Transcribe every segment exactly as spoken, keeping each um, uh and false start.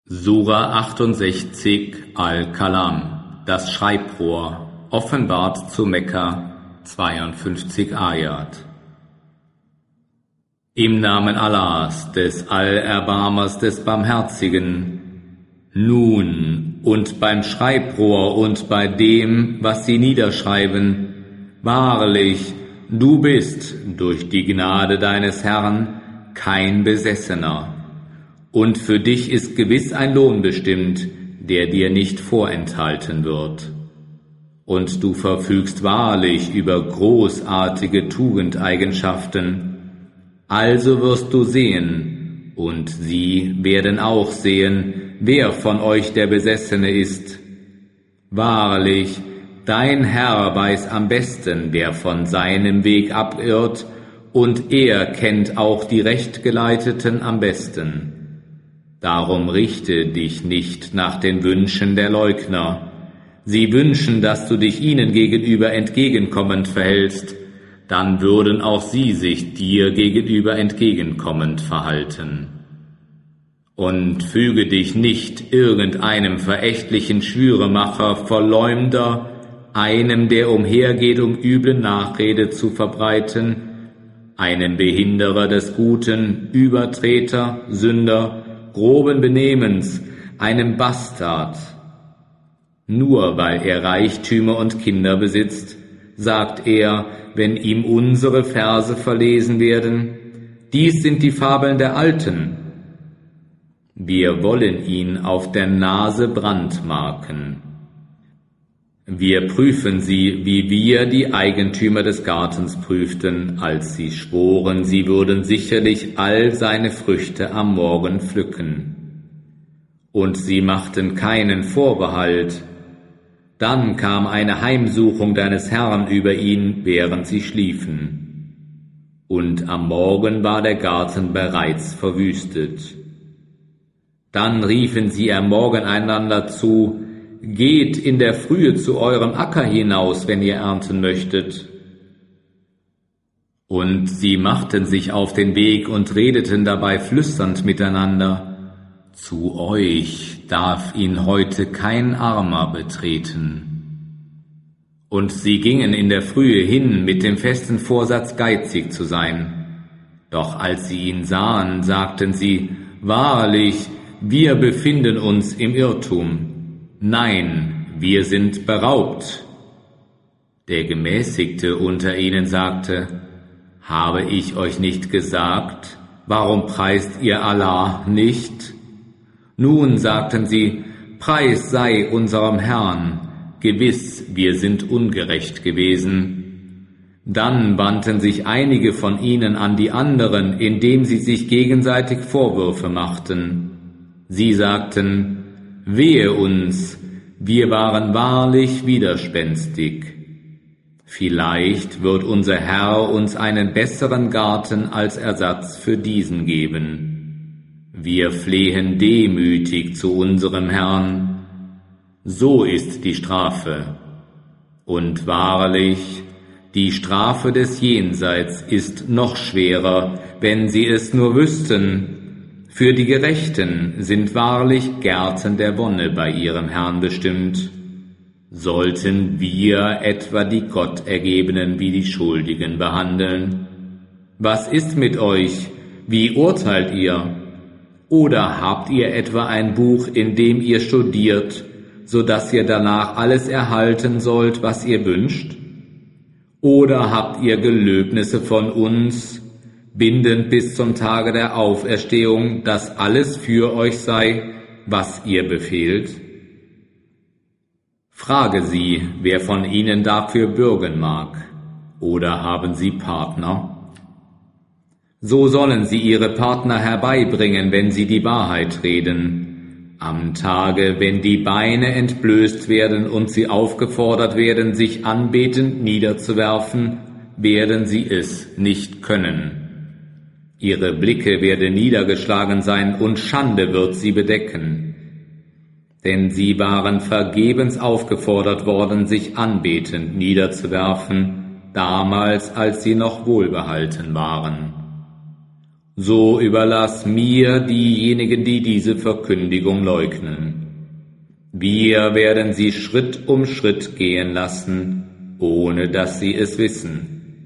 Sura achtundsechzig Al-Kalam, das Schreibrohr, offenbart zu Mekka, zweiundfünfzig Ayat. Im Namen Allahs, des Allerbarmers, des Barmherzigen. Nun und beim Schreibrohr und bei dem, was sie niederschreiben, wahrlich, du bist durch die Gnade deines Herrn kein Besessener. Und für dich ist gewiss ein Lohn bestimmt, der dir nicht vorenthalten wird. Und du verfügst wahrlich über großartige Tugendeigenschaften. Also wirst du sehen, und sie werden auch sehen, wer von euch der Besessene ist. Wahrlich, dein Herr weiß am besten, wer von seinem Weg abirrt, und er kennt auch die Rechtgeleiteten am besten. Darum richte dich nicht nach den Wünschen der Leugner. Sie wünschen, dass du dich ihnen gegenüber entgegenkommend verhältst, dann würden auch sie sich dir gegenüber entgegenkommend verhalten. Und füge dich nicht irgendeinem verächtlichen Schwüremacher, Verleumder, einem, der umhergeht, um üble Nachrede zu verbreiten, einem Behinderer des Guten, Übertreter, Sünder, groben Benehmens, einem Bastard. Nur weil er Reichtümer und Kinder besitzt, sagt er, wenn ihm unsere Verse verlesen werden, dies sind die Fabeln der Alten. Wir wollen ihn auf der Nase brandmarken. Wir prüfen sie, wie wir die Eigentümer des Gartens prüften, als sie schworen, sie würden sicherlich all seine Früchte am Morgen pflücken. Und sie machten keinen Vorbehalt. Dann kam eine Heimsuchung deines Herrn über ihn, während sie schliefen. Und am Morgen war der Garten bereits verwüstet. Dann riefen sie am Morgen einander zu, geht in der Frühe zu eurem Acker hinaus, wenn ihr ernten möchtet. Und sie machten sich auf den Weg und redeten dabei flüsternd miteinander, zu euch darf ihn heute kein Armer betreten. Und sie gingen in der Frühe hin mit dem festen Vorsatz, geizig zu sein. Doch als sie ihn sahen, sagten sie, wahrlich, wir befinden uns im Irrtum. Nein, wir sind beraubt. Der Gemäßigte unter ihnen sagte, habe ich euch nicht gesagt, warum preist ihr Allah nicht? Nun sagten sie, Preis sei unserem Herrn, gewiss, wir sind ungerecht gewesen. Dann wandten sich einige von ihnen an die anderen, indem sie sich gegenseitig Vorwürfe machten. Sie sagten, wehe uns, wir waren wahrlich widerspenstig. Vielleicht wird unser Herr uns einen besseren Garten als Ersatz für diesen geben. Wir flehen demütig zu unserem Herrn. So ist die Strafe. Und wahrlich, die Strafe des Jenseits ist noch schwerer, wenn sie es nur wüssten. Für die Gerechten sind wahrlich Gärten der Wonne bei ihrem Herrn bestimmt. Sollten wir etwa die Gottergebenen wie die Schuldigen behandeln? Was ist mit euch? Wie urteilt ihr? Oder habt ihr etwa ein Buch, in dem ihr studiert, so dass ihr danach alles erhalten sollt, was ihr wünscht? Oder habt ihr Gelöbnisse von uns, bindend bis zum Tage der Auferstehung, dass alles für euch sei, was ihr befehlt? Frage sie, wer von ihnen dafür bürgen mag, oder haben sie Partner? So sollen sie ihre Partner herbeibringen, wenn sie die Wahrheit reden. Am Tage, wenn die Beine entblößt werden und sie aufgefordert werden, sich anbetend niederzuwerfen, werden sie es nicht können. Ihre Blicke werden niedergeschlagen sein und Schande wird sie bedecken. Denn sie waren vergebens aufgefordert worden, sich anbetend niederzuwerfen, damals, als sie noch wohlbehalten waren. so überlass mir diejenigen, die diese Verkündigung leugnen. Wir werden sie Schritt um Schritt gehen lassen, ohne dass sie es wissen.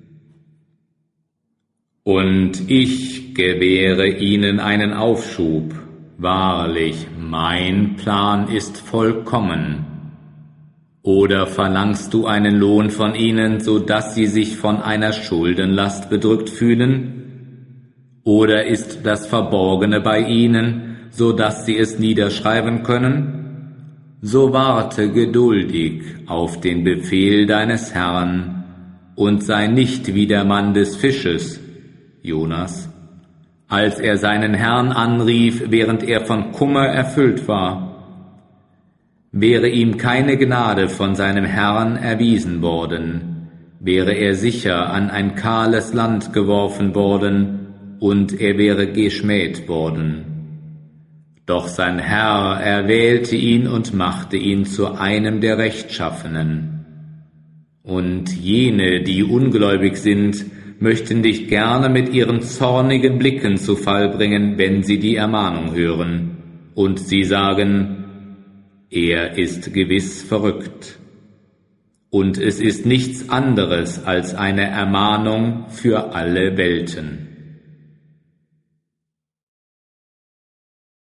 Und ich gewähre ihnen einen Aufschub. Wahrlich, mein Plan ist vollkommen. Oder verlangst du einen Lohn von ihnen, so dass sie sich von einer Schuldenlast bedrückt fühlen? Oder ist das Verborgene bei ihnen, so dass sie es niederschreiben können? So warte geduldig auf den Befehl deines Herrn und sei nicht wie der Mann des Fisches, Jonas, als er seinen Herrn anrief, während er von Kummer erfüllt war. Wäre ihm keine Gnade von seinem Herrn erwiesen worden, wäre er sicher an ein kahles Land geworfen worden, und er wäre geschmäht worden. Doch sein Herr erwählte ihn und machte ihn zu einem der Rechtschaffenen. Und jene, die ungläubig sind, möchten dich gerne mit ihren zornigen Blicken zu Fall bringen, wenn sie die Ermahnung hören. Und sie sagen, er ist gewiss verrückt. Und es ist nichts anderes als eine Ermahnung für alle Welten.